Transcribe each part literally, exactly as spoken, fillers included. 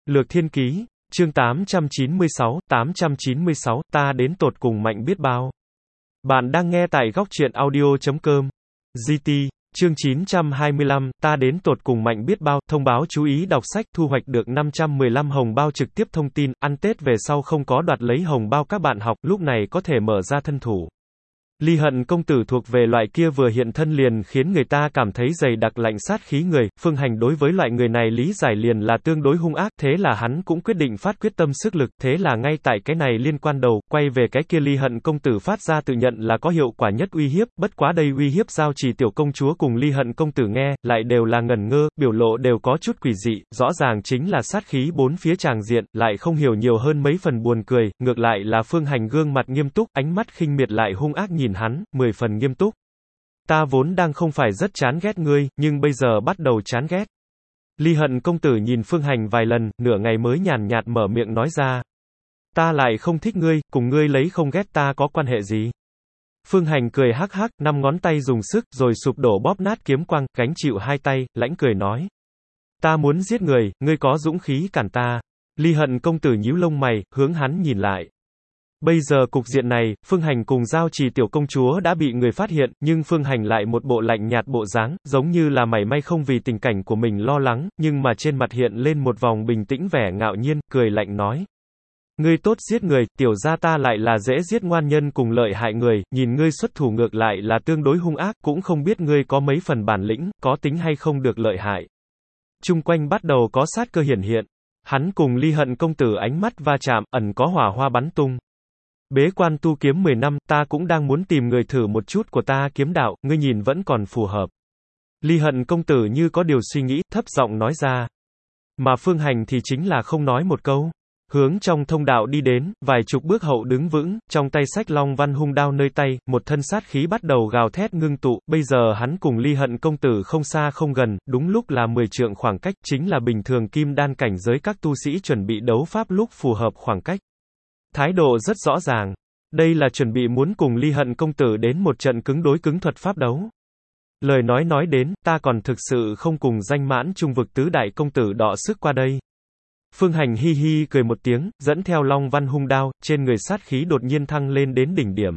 Lược Thiên Ký, chương tám trăm chín mươi sáu, tám trăm chín mươi sáu, ta đến tột cùng mạnh biết bao. Bạn đang nghe tại góc truyện audio chấm com. giê tê, chương chín trăm hai mươi lăm, ta đến tột cùng mạnh biết bao, thông báo chú ý đọc sách, thu hoạch được năm trăm mười lăm hồng bao trực tiếp thông tin, ăn Tết về sau không có đoạt lấy hồng bao các bạn học, lúc này có thể mở ra thân thủ. Ly Hận công tử thuộc về loại kia vừa hiện thân liền khiến người ta cảm thấy dày đặc lạnh sát khí người, Phương Hành đối với loại người này lý giải liền là tương đối hung ác, thế là hắn cũng quyết định phát quyết tâm sức lực, thế là ngay tại cái này liên quan đầu, quay về cái kia Ly Hận công tử phát ra tự nhận là có hiệu quả nhất uy hiếp, bất quá đây uy hiếp giao trì tiểu công chúa cùng Ly Hận công tử nghe, lại đều là ngẩn ngơ, biểu lộ đều có chút quỷ dị, rõ ràng chính là sát khí bốn phía tràng diện, lại không hiểu nhiều hơn mấy phần buồn cười, ngược lại là Phương Hành gương mặt nghiêm túc, ánh mắt khinh miệt lại hung ác nhìn hắn, mười phần nghiêm túc. Ta vốn đang không phải rất chán ghét ngươi, nhưng bây giờ bắt đầu chán ghét. Ly Hận công tử nhìn Phương Hành vài lần, nửa ngày mới nhàn nhạt mở miệng nói ra. Ta lại không thích ngươi, cùng ngươi lấy không ghét ta có quan hệ gì. Phương Hành cười hắc hắc, năm ngón tay dùng sức, rồi sụp đổ bóp nát kiếm quang, gánh chịu hai tay, lãnh cười nói. Ta muốn giết người, ngươi có dũng khí cản ta. Ly Hận công tử nhíu lông mày, hướng hắn nhìn lại. Bây giờ cục diện này, Phương Hành cùng giao trì tiểu công chúa đã bị người phát hiện, nhưng Phương Hành lại một bộ lạnh nhạt bộ dáng, giống như là mảy may không vì tình cảnh của mình lo lắng, nhưng mà trên mặt hiện lên một vòng bình tĩnh vẻ ngạo nhiên, cười lạnh nói. Ngươi tốt giết người, tiểu gia ta lại là dễ giết ngoan nhân cùng lợi hại người, nhìn ngươi xuất thủ ngược lại là tương đối hung ác, cũng không biết ngươi có mấy phần bản lĩnh, có tính hay không được lợi hại. Chung quanh bắt đầu có sát cơ hiển hiện, hắn cùng Ly Hận công tử ánh mắt va chạm, ẩn có hỏa hoa bắn tung. Bế quan tu kiếm mười năm, ta cũng đang muốn tìm người thử một chút của ta kiếm đạo, ngươi nhìn vẫn còn phù hợp. Ly Hận công tử như có điều suy nghĩ, thấp giọng nói ra. Mà Phương Hành thì chính là không nói một câu. Hướng trong thông đạo đi đến, vài chục bước hậu đứng vững, trong tay xách long văn hung đao nơi tay, một thân sát khí bắt đầu gào thét ngưng tụ, bây giờ hắn cùng Ly Hận công tử không xa không gần, đúng lúc là mười trượng khoảng cách, chính là bình thường kim đan cảnh giới các tu sĩ chuẩn bị đấu pháp lúc phù hợp khoảng cách. Thái độ rất rõ ràng. Đây là chuẩn bị muốn cùng Ly Hận công tử đến một trận cứng đối cứng thuật pháp đấu. Lời nói nói đến, ta còn thực sự không cùng danh mãn trung vực tứ đại công tử đọ sức qua đây. Phương Hành hi hi cười một tiếng, dẫn theo long văn hung đao, trên người sát khí đột nhiên thăng lên đến đỉnh điểm.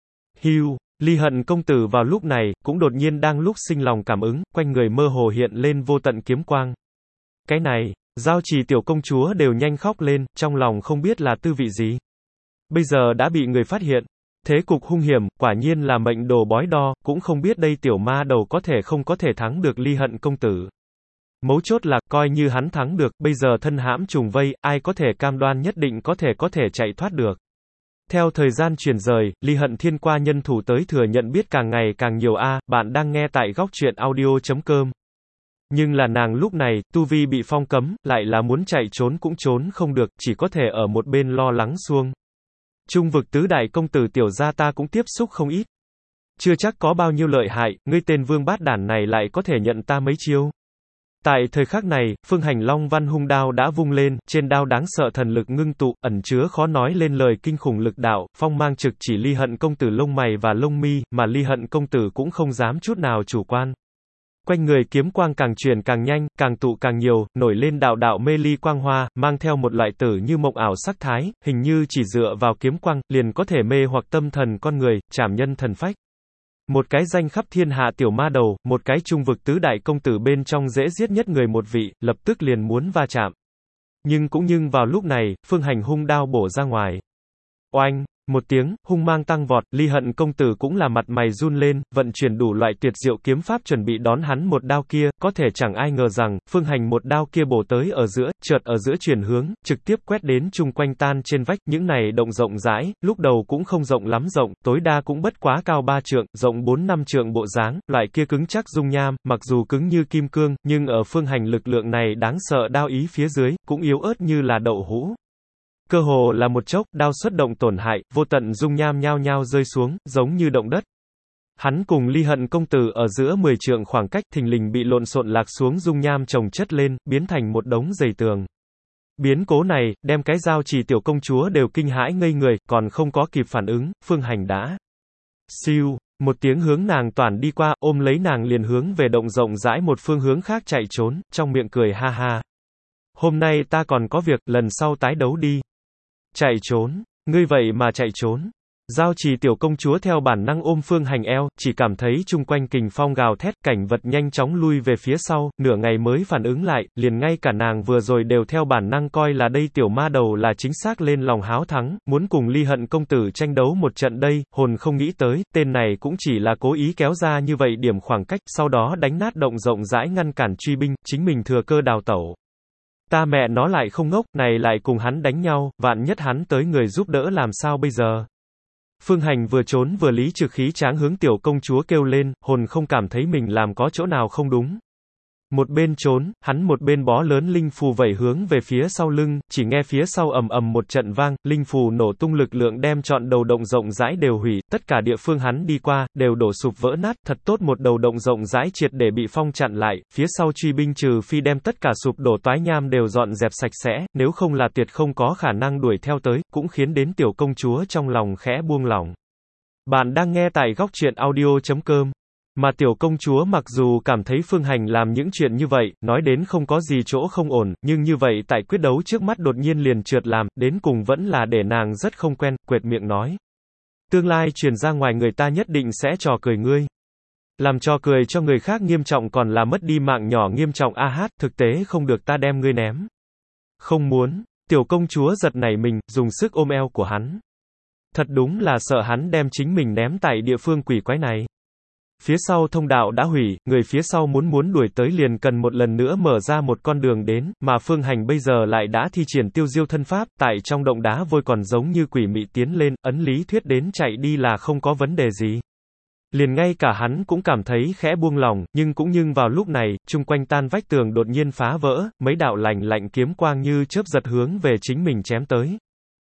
Hưu, Ly Hận công tử vào lúc này, cũng đột nhiên đang lúc sinh lòng cảm ứng, quanh người mơ hồ hiện lên vô tận kiếm quang. Cái này, giao trì tiểu công chúa đều nhanh khóc lên, trong lòng không biết là tư vị gì. Bây giờ đã bị người phát hiện. Thế cục hung hiểm, quả nhiên là mệnh đồ bói đo, cũng không biết đây tiểu ma đầu có thể không có thể thắng được Ly Hận công tử. Mấu chốt là, coi như hắn thắng được, bây giờ thân hãm trùng vây, ai có thể cam đoan nhất định có thể có thể chạy thoát được. Theo thời gian chuyển rời, Ly Hận thiên qua nhân thủ tới thừa nhận biết càng ngày càng nhiều a, bạn đang nghe tại góc truyện audio chấm com. Nhưng là nàng lúc này, tu vi bị phong cấm, lại là muốn chạy trốn cũng trốn không được, chỉ có thể ở một bên lo lắng xuông. Trung vực tứ đại công tử tiểu gia ta cũng tiếp xúc không ít. Chưa chắc có bao nhiêu lợi hại, ngươi tên vương bát đản này lại có thể nhận ta mấy chiêu. Tại thời khắc này, Phương Hành long văn hung đao đã vung lên, trên đao đáng sợ thần lực ngưng tụ, ẩn chứa khó nói lên lời kinh khủng lực đạo, phong mang trực chỉ Ly Hận công tử lông mày và lông mi, mà Ly Hận công tử cũng không dám chút nào chủ quan. Quanh người kiếm quang càng truyền càng nhanh, càng tụ càng nhiều, nổi lên đạo đạo mê ly quang hoa, mang theo một loại tử như mộng ảo sắc thái, hình như chỉ dựa vào kiếm quang, liền có thể mê hoặc tâm thần con người, trảm nhân thần phách. Một cái danh khắp thiên hạ tiểu ma đầu, một cái trung vực tứ đại công tử bên trong dễ giết nhất người một vị, lập tức liền muốn va chạm. Nhưng cũng nhưng vào lúc này, Phương Hành hung đao bổ ra ngoài. Oanh! Một tiếng, hung mang tăng vọt, Ly Hận công tử cũng là mặt mày run lên, vận chuyển đủ loại tuyệt diệu kiếm pháp chuẩn bị đón hắn một đao kia, có thể chẳng ai ngờ rằng, Phương Hành một đao kia bổ tới ở giữa, chợt ở giữa chuyển hướng, trực tiếp quét đến chung quanh tan trên vách, những này động rộng rãi, lúc đầu cũng không rộng lắm rộng, tối đa cũng bất quá cao ba trượng, rộng bốn năm trượng bộ dáng, loại kia cứng chắc dung nham, mặc dù cứng như kim cương, nhưng ở Phương Hành lực lượng này đáng sợ đao ý phía dưới, cũng yếu ớt như là đậu hũ. Cơ hồ là một chốc, đao xuất động tổn hại, vô tận dung nham nhao nhao rơi xuống, giống như động đất. Hắn cùng Ly Hận công tử ở giữa mười trượng khoảng cách thình lình bị lộn xộn lạc xuống dung nham chồng chất lên, biến thành một đống dày tường. Biến cố này, đem cái giao trì tiểu công chúa đều kinh hãi ngây người, còn không có kịp phản ứng, Phương Hành đã. Siêu, một tiếng hướng nàng toàn đi qua, ôm lấy nàng liền hướng về động rộng rãi một phương hướng khác chạy trốn, trong miệng cười ha ha. Hôm nay ta còn có việc, lần sau tái đấu đi. Chạy trốn, ngươi vậy mà chạy trốn. Giao Trì tiểu công chúa theo bản năng ôm Phương Hành eo, chỉ cảm thấy chung quanh kình phong gào thét, cảnh vật nhanh chóng lui về phía sau, nửa ngày mới phản ứng lại, liền ngay cả nàng vừa rồi đều theo bản năng coi là đây tiểu ma đầu là chính xác lên lòng háo thắng, muốn cùng Ly Hận công tử tranh đấu một trận đây, hồn không nghĩ tới, tên này cũng chỉ là cố ý kéo ra như vậy điểm khoảng cách, sau đó đánh nát động rộng rãi ngăn cản truy binh, chính mình thừa cơ đào tẩu. Ta mẹ nó lại không ngốc, này lại cùng hắn đánh nhau, vạn nhất hắn tới người giúp đỡ làm sao bây giờ? Phương Hành vừa trốn vừa lý trực khí tráng hướng tiểu công chúa kêu lên, hồn không cảm thấy mình làm có chỗ nào không đúng. Một bên trốn, hắn một bên bó lớn linh phù vẩy hướng về phía sau lưng, chỉ nghe phía sau ầm ầm một trận vang, linh phù nổ tung lực lượng đem trọn đầu động rộng rãi đều hủy, tất cả địa phương hắn đi qua, đều đổ sụp vỡ nát, thật tốt một đầu động rộng rãi triệt để bị phong chặn lại, phía sau truy binh trừ phi đem tất cả sụp đổ toái nham đều dọn dẹp sạch sẽ, nếu không là tuyệt không có khả năng đuổi theo tới, cũng khiến đến tiểu công chúa trong lòng khẽ buông lỏng. Bạn đang nghe tại góc truyện audio chấm com. Mà tiểu công chúa mặc dù cảm thấy Phương Hành làm những chuyện như vậy, nói đến không có gì chỗ không ổn, nhưng như vậy tại quyết đấu trước mắt đột nhiên liền trượt làm, đến cùng vẫn là để nàng rất không quen, quệt miệng nói. Tương lai truyền ra ngoài người ta nhất định sẽ trò cười ngươi. Làm trò cười cho người khác nghiêm trọng còn là mất đi mạng nhỏ nghiêm trọng a hát, thực tế không được ta đem ngươi ném. Không muốn, tiểu công chúa giật nảy mình, dùng sức ôm eo của hắn. Thật đúng là sợ hắn đem chính mình ném tại địa phương quỷ quái này. Phía sau thông đạo đã hủy, người phía sau muốn muốn đuổi tới liền cần một lần nữa mở ra một con đường đến, mà Phương Hành bây giờ lại đã thi triển tiêu diêu thân pháp, tại trong động đá vôi còn giống như quỷ mị tiến lên, ấn lý thuyết đến chạy đi là không có vấn đề gì. Liền ngay cả hắn cũng cảm thấy khẽ buông lòng, nhưng cũng nhưng vào lúc này, chung quanh tan vách tường đột nhiên phá vỡ, mấy đạo lạnh lạnh kiếm quang như chớp giật hướng về chính mình chém tới.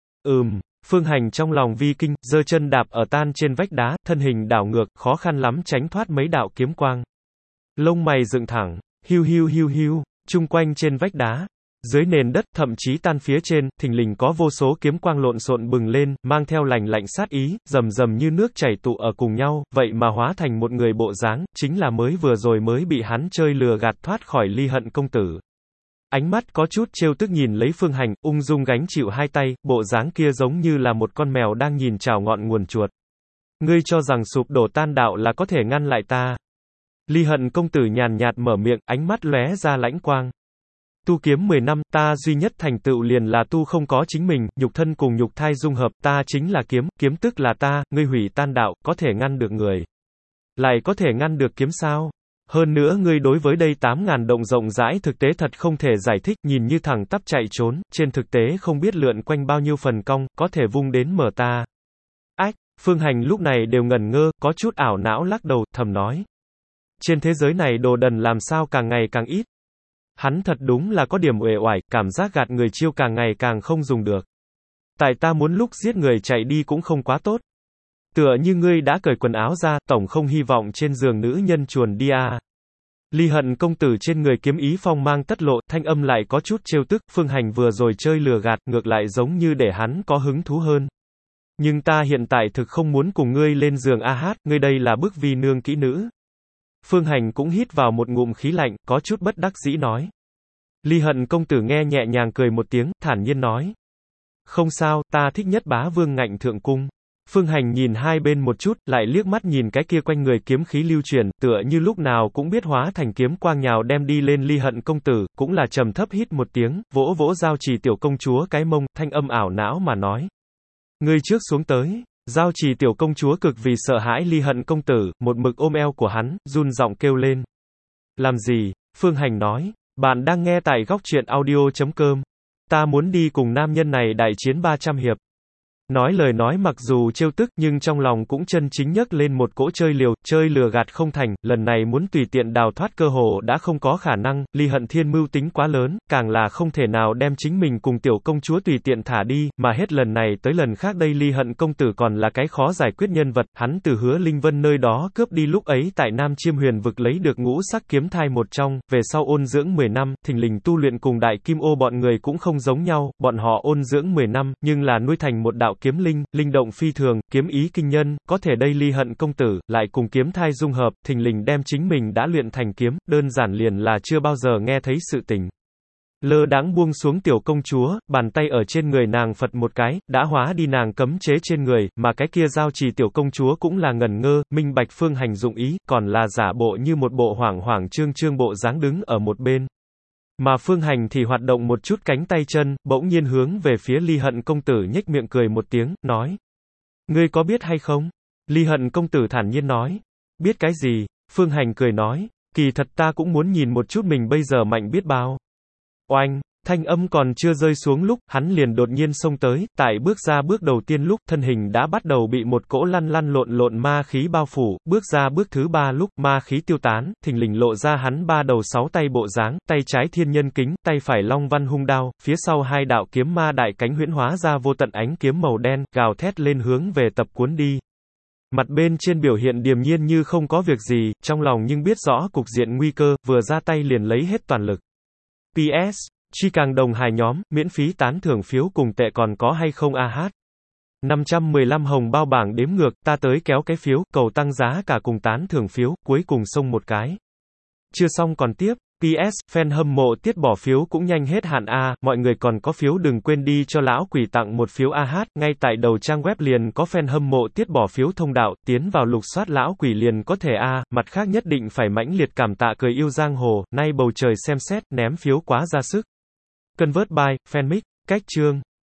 Ừm. Phương Hành trong lòng vi kinh, giơ chân đạp ở tan trên vách đá, thân hình đảo ngược, khó khăn lắm tránh thoát mấy đạo kiếm quang. Lông mày dựng thẳng, hiu hiu hiu hiu, chung quanh trên vách đá, dưới nền đất, thậm chí tan phía trên, thình lình có vô số kiếm quang lộn xộn bừng lên, mang theo lạnh lạnh sát ý, rầm rầm như nước chảy tụ ở cùng nhau, vậy mà hóa thành một người bộ dáng, chính là mới vừa rồi mới bị hắn chơi lừa gạt thoát khỏi Ly Hận công tử. Ánh mắt có chút trêu tức nhìn lấy Phương Hành, ung dung gánh chịu hai tay, bộ dáng kia giống như là một con mèo đang nhìn chào ngọn nguồn chuột. Ngươi cho rằng sụp đổ tan đạo là có thể ngăn lại ta. Ly Hận công tử nhàn nhạt mở miệng, ánh mắt lóe ra lãnh quang. Tu kiếm mười năm, ta duy nhất thành tựu liền là tu không có chính mình, nhục thân cùng nhục thai dung hợp, ta chính là kiếm, kiếm tức là ta, ngươi hủy tan đạo, có thể ngăn được người. Lại có thể ngăn được kiếm sao? Hơn nữa ngươi đối với đây tám ngàn động rộng rãi thực tế thật không thể giải thích, nhìn như thẳng tắp chạy trốn, trên thực tế không biết lượn quanh bao nhiêu phần cong, có thể vung đến mở ta. Ách, Phương Hành lúc này đều ngẩn ngơ, có chút ảo não lắc đầu, thầm nói. Trên thế giới này đồ đần làm sao càng ngày càng ít. Hắn thật đúng là có điểm uể oải, cảm giác gạt người chiêu càng ngày càng không dùng được. Tại ta muốn lúc giết người chạy đi cũng không quá tốt. Tựa như ngươi đã cởi quần áo ra, tổng không hy vọng trên giường nữ nhân chuồn đi à. Ly Hận công tử trên người kiếm ý phong mang tất lộ, thanh âm lại có chút trêu tức, Phương Hành vừa rồi chơi lừa gạt, ngược lại giống như để hắn có hứng thú hơn. Nhưng ta hiện tại thực không muốn cùng ngươi lên giường a hát, ngươi đây là bức vi nương kỹ nữ. Phương Hành cũng hít vào một ngụm khí lạnh, có chút bất đắc dĩ nói. Ly Hận công tử nghe nhẹ nhàng cười một tiếng, thản nhiên nói. Không sao, ta thích nhất bá vương ngạnh thượng cung. Phương Hành nhìn hai bên một chút, lại liếc mắt nhìn cái kia quanh người kiếm khí lưu truyền, tựa như lúc nào cũng biết hóa thành kiếm quang nhào đem đi lên Ly Hận công tử, cũng là trầm thấp hít một tiếng, vỗ vỗ Giao Trì tiểu công chúa cái mông, thanh âm ảo não mà nói. Ngươi trước xuống tới. Giao Trì tiểu công chúa cực vì sợ hãi Ly Hận công tử, một mực ôm eo của hắn, run giọng kêu lên. Làm gì? Phương Hành nói. Bạn đang nghe tại góc truyện audio chấm com. Ta muốn đi cùng nam nhân này đại chiến ba trăm hiệp. Nói lời nói mặc dù trêu tức nhưng trong lòng cũng chân chính nhấc lên một cỗ chơi liều, chơi lừa gạt không thành, lần này muốn tùy tiện đào thoát cơ hồ đã không có khả năng, Ly Hận thiên mưu tính quá lớn, càng là không thể nào đem chính mình cùng tiểu công chúa tùy tiện thả đi, mà hết lần này tới lần khác đây Ly Hận công tử còn là cái khó giải quyết nhân vật, hắn từ Hứa Linh Vân nơi đó cướp đi lúc ấy tại Nam Chiêm Huyền vực lấy được ngũ sắc kiếm thai một trong, về sau ôn dưỡng mười năm, thình lình tu luyện cùng Đại Kim Ô bọn người cũng không giống nhau, bọn họ ôn dưỡng mười năm, nhưng là nuôi thành một đạo kiếm linh, linh động phi thường, kiếm ý kinh nhân, có thể đây Ly Hận công tử, lại cùng kiếm thai dung hợp, thình lình đem chính mình đã luyện thành kiếm, đơn giản liền là chưa bao giờ nghe thấy sự tình. Lơ đãng buông xuống tiểu công chúa, bàn tay ở trên người nàng phật một cái, đã hóa đi nàng cấm chế trên người, mà cái kia giao trì tiểu công chúa cũng là ngẩn ngơ, minh bạch Phương Hành dụng ý, còn là giả bộ như một bộ hoảng hoảng trương trương bộ dáng đứng ở một bên. Mà Phương Hành thì hoạt động một chút cánh tay chân, bỗng nhiên hướng về phía Ly Hận công tử nhếch miệng cười một tiếng, nói. Ngươi có biết hay không? Ly Hận công tử thản nhiên nói. Biết cái gì? Phương Hành cười nói. Kỳ thật ta cũng muốn nhìn một chút mình bây giờ mạnh biết bao. Oanh, thanh âm còn chưa rơi xuống lúc, hắn liền đột nhiên xông tới, tại bước ra bước đầu tiên lúc, thân hình đã bắt đầu bị một cỗ lăn lăn lộn lộn ma khí bao phủ, bước ra bước thứ ba lúc, ma khí tiêu tán, thình lình lộ ra hắn ba đầu sáu tay bộ dáng, tay trái thiên nhân kính, tay phải long văn hung đao, phía sau hai đạo kiếm ma đại cánh huyễn hóa ra vô tận ánh kiếm màu đen, gào thét lên hướng về tập cuốn đi. Mặt bên trên biểu hiện điềm nhiên như không có việc gì, trong lòng nhưng biết rõ cục diện nguy cơ, vừa ra tay liền lấy hết toàn lực. pê ét. Chi càng đồng hài nhóm, miễn phí tán thưởng phiếu cùng tệ còn có hay không a hát? năm trăm mười lăm hồng bao bảng đếm ngược, ta tới kéo cái phiếu, cầu tăng giá cả cùng tán thưởng phiếu, cuối cùng xông một cái. Chưa xong còn tiếp. pê ét, fan hâm mộ tiết bỏ phiếu cũng nhanh hết hạn a, mọi người còn có phiếu đừng quên đi cho lão quỷ tặng một phiếu a hát, ngay tại đầu trang web liền có fan hâm mộ tiết bỏ phiếu thông đạo, tiến vào lục soát lão quỷ liền có thể a, mặt khác nhất định phải mãnh liệt cảm tạ cười yêu giang hồ, nay bầu trời xem xét, ném phiếu quá ra sức. Convert by, fanmic, cách chương.